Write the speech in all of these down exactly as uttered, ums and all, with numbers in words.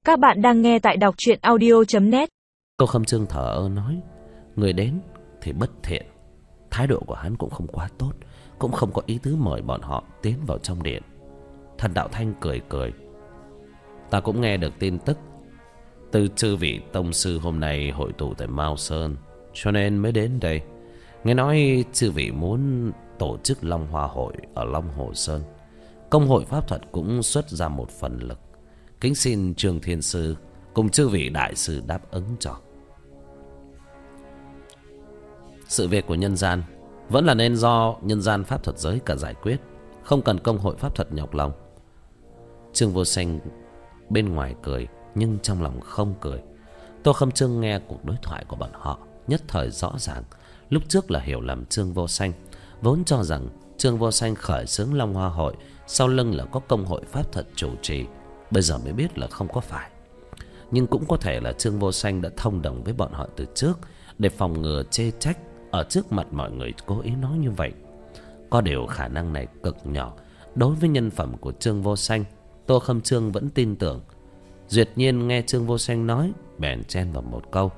Các bạn đang nghe tại đọc truyện audio chấm net. Tô Khâm Chương thở ơ nói, người đến thì bất thiện. Thái độ của hắn cũng không quá tốt, cũng không có ý tứ mời bọn họ tiến vào trong điện. Thần Đạo Thanh cười cười, ta cũng nghe được tin tức từ chư vị tông sư hôm nay hội tụ tại Mao Sơn, cho nên mới đến đây. Nghe nói chư vị muốn tổ chức Long Hoa Hội ở Long Hồ Sơn, công hội pháp thuật cũng xuất ra một phần lực. Kính xin Trương Thiên Sư cùng chư vị đại sư đáp ứng cho. Sự việc của nhân gian vẫn là nên do nhân gian pháp thuật giới cả giải quyết, không cần công hội pháp thuật nhọc lòng. Trương Vô Sanh bên ngoài cười nhưng trong lòng không cười. Tô Khâm Chương nghe cuộc đối thoại của bọn họ nhất thời rõ ràng. Lúc trước là hiểu lầm Trương Vô Sanh, vốn cho rằng Trương Vô Sanh khởi xướng Long Hoa Hội sau lưng là có công hội pháp thuật chủ trì, bây giờ mới biết là không có phải. Nhưng cũng có thể là Trương Vô Sanh đã thông đồng với bọn họ từ trước, để phòng ngừa chê trách ở trước mặt mọi người cố ý nói như vậy. Có điều khả năng này cực nhỏ. Đối với nhân phẩm của Trương Vô Sanh, Tô Khâm Chương vẫn tin tưởng. Duyệt Nhiên nghe Trương Vô Sanh nói, bèn chen vào một câu: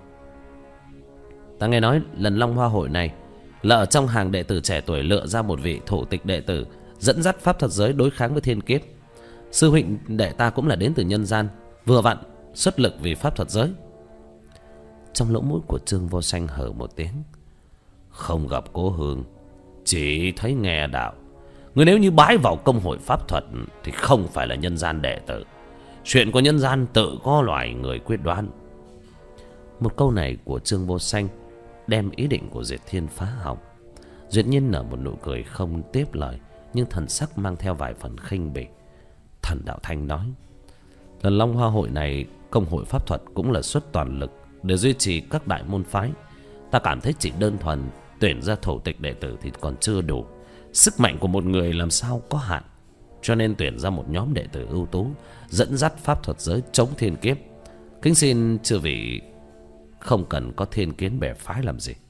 ta nghe nói lần Long Hoa Hội này là ở trong hàng đệ tử trẻ tuổi lựa ra một vị thủ tịch đệ tử dẫn dắt pháp thuật giới đối kháng với thiên kiếp. Sư huynh đệ ta cũng là đến từ nhân gian, vừa vặn xuất lực vì pháp thuật giới. Trong lỗ mũi của Trương Vô Sanh hở một tiếng: không gặp cố hương, chỉ thấy nghe đạo. Người nếu như bái vào công hội pháp thuật thì không phải là nhân gian đệ tử. Chuyện của nhân gian tự có loài người quyết đoán. Một câu này của Trương Vô Sanh đem ý định của Duyệt Thiên phá hỏng. Duyệt Nhiên nở một nụ cười không tiếp lời, nhưng thần sắc mang theo vài phần khinh bỉ. Thần Đạo Thanh nói, lần Long Hoa Hội này công hội pháp thuật cũng là xuất toàn lực để duy trì các đại môn phái. Ta cảm thấy chỉ đơn thuần tuyển ra thủ tịch đệ tử thì còn chưa đủ. Sức mạnh của một người làm sao có hạn, cho nên tuyển ra một nhóm đệ tử ưu tú dẫn dắt pháp thuật giới chống thiên kiếp. Kính xin chư vị không cần có thiên kiến bè phái làm gì.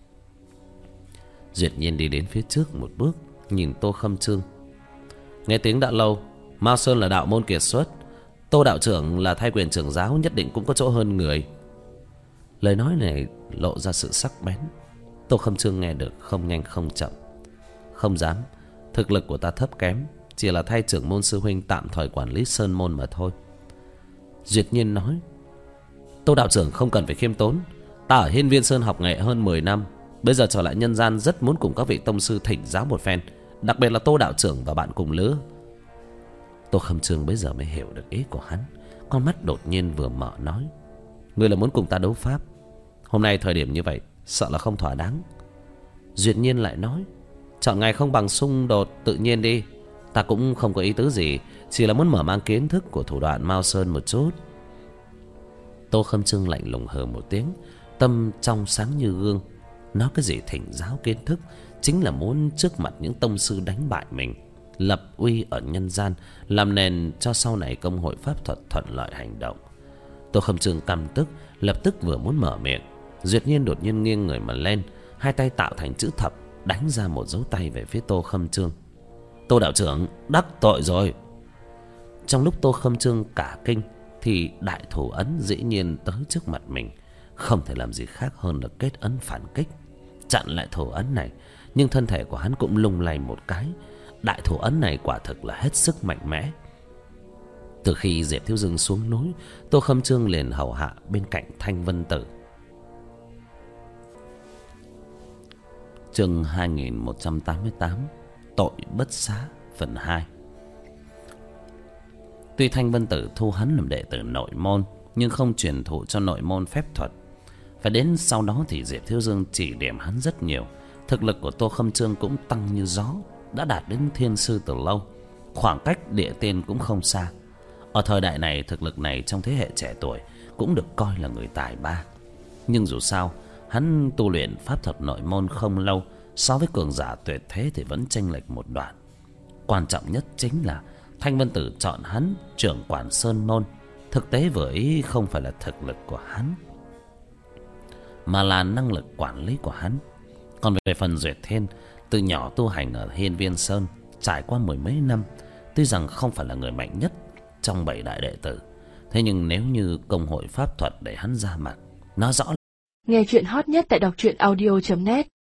Duyệt Nhiên đi đến phía trước một bước, nhìn Tô Khâm Chương. Nghe tiếng đã lâu, Mao Sơn là đạo môn kiệt xuất, Tô đạo trưởng là thay quyền trưởng giáo, nhất định cũng có chỗ hơn người. Lời nói này lộ ra sự sắc bén. Tô Khâm Chương nghe được không nhanh không chậm. Không dám, thực lực của ta thấp kém, chỉ là thay trưởng môn sư huynh tạm thời quản lý sơn môn mà thôi. Duyệt Nhiên nói, Tô đạo trưởng không cần phải khiêm tốn. Ta ở Hiên Viên Sơn học nghệ hơn mười năm, bây giờ trở lại nhân gian rất muốn cùng các vị tông sư thỉnh giáo một phen, đặc biệt là Tô đạo trưởng và bạn cùng lứa. Tô Khâm Chương bây giờ mới hiểu được ý của hắn. Con mắt đột nhiên vừa mở nói, ngươi là muốn cùng ta đấu pháp? Hôm nay thời điểm như vậy sợ là không thỏa đáng. Duyệt Nhiên lại nói, chọn ngày không bằng xung đột tự nhiên đi. Ta cũng không có ý tứ gì, chỉ là muốn mở mang kiến thức của thủ đoạn Mao Sơn một chút. Tô Khâm Chương lạnh lùng hừ một tiếng, tâm trong sáng như gương. Nói cái gì thỉnh giáo kiến thức, chính là muốn trước mặt những tông sư đánh bại mình, lập uy ở nhân gian, làm nền cho sau này công hội pháp thuật thuận lợi hành động. Tô Khâm Chương căm tức, lập tức vừa muốn mở miệng, Duyệt Nhiên đột nhiên nghiêng người mà lên, hai tay tạo thành chữ thập, đánh ra một dấu tay về phía Tô Khâm Chương. Tô đạo trưởng đắc tội rồi. Trong lúc Tô Khâm Chương cả kinh, thì đại thủ ấn dĩ nhiên tới trước mặt mình, không thể làm gì khác hơn là kết ấn phản kích, chặn lại thủ ấn này. Nhưng thân thể của hắn cũng lung lay một cái. Đại thủ ấn này quả thực là hết sức mạnh mẽ. Từ khi Diệp Thiếu Dương xuống núi, Tô Khâm Chương liền hầu hạ bên cạnh Thanh Vân Tử. Chương hai nghìn một trăm tám mươi tám, tội bất xá phần hai. Tuy Thanh Vân Tử thu hắn làm đệ tử nội môn, nhưng không truyền thụ cho nội môn phép thuật. Phải đến sau đó thì Diệp Thiếu Dương chỉ điểm hắn rất nhiều. Thực lực của Tô Khâm Chương cũng tăng như gió, đã đạt đến thiên sư từ lâu, khoảng cách địa tiên cũng không xa. Ở thời đại này, thực lực này trong thế hệ trẻ tuổi cũng được coi là người tài ba. Nhưng dù sao, hắn tu luyện pháp thuật nội môn không lâu, so với cường giả tuyệt thế thì vẫn chênh lệch một đoạn. Quan trọng nhất chính là Thanh Vân Tử chọn hắn trưởng quản sơn môn, thực tế vừa ý không phải là thực lực của hắn, mà là năng lực quản lý của hắn. Còn về phần Duyệt Thiên, từ nhỏ tu hành ở Hiên Viên Sơn, trải qua mười mấy năm, tuy rằng không phải là người mạnh nhất trong bảy đại đệ tử, Thế nhưng nếu như công hội pháp thuật để hắn ra mặt, nói rõ. Nghe chuyện hot nhất tại đọc truyện audio chấm net.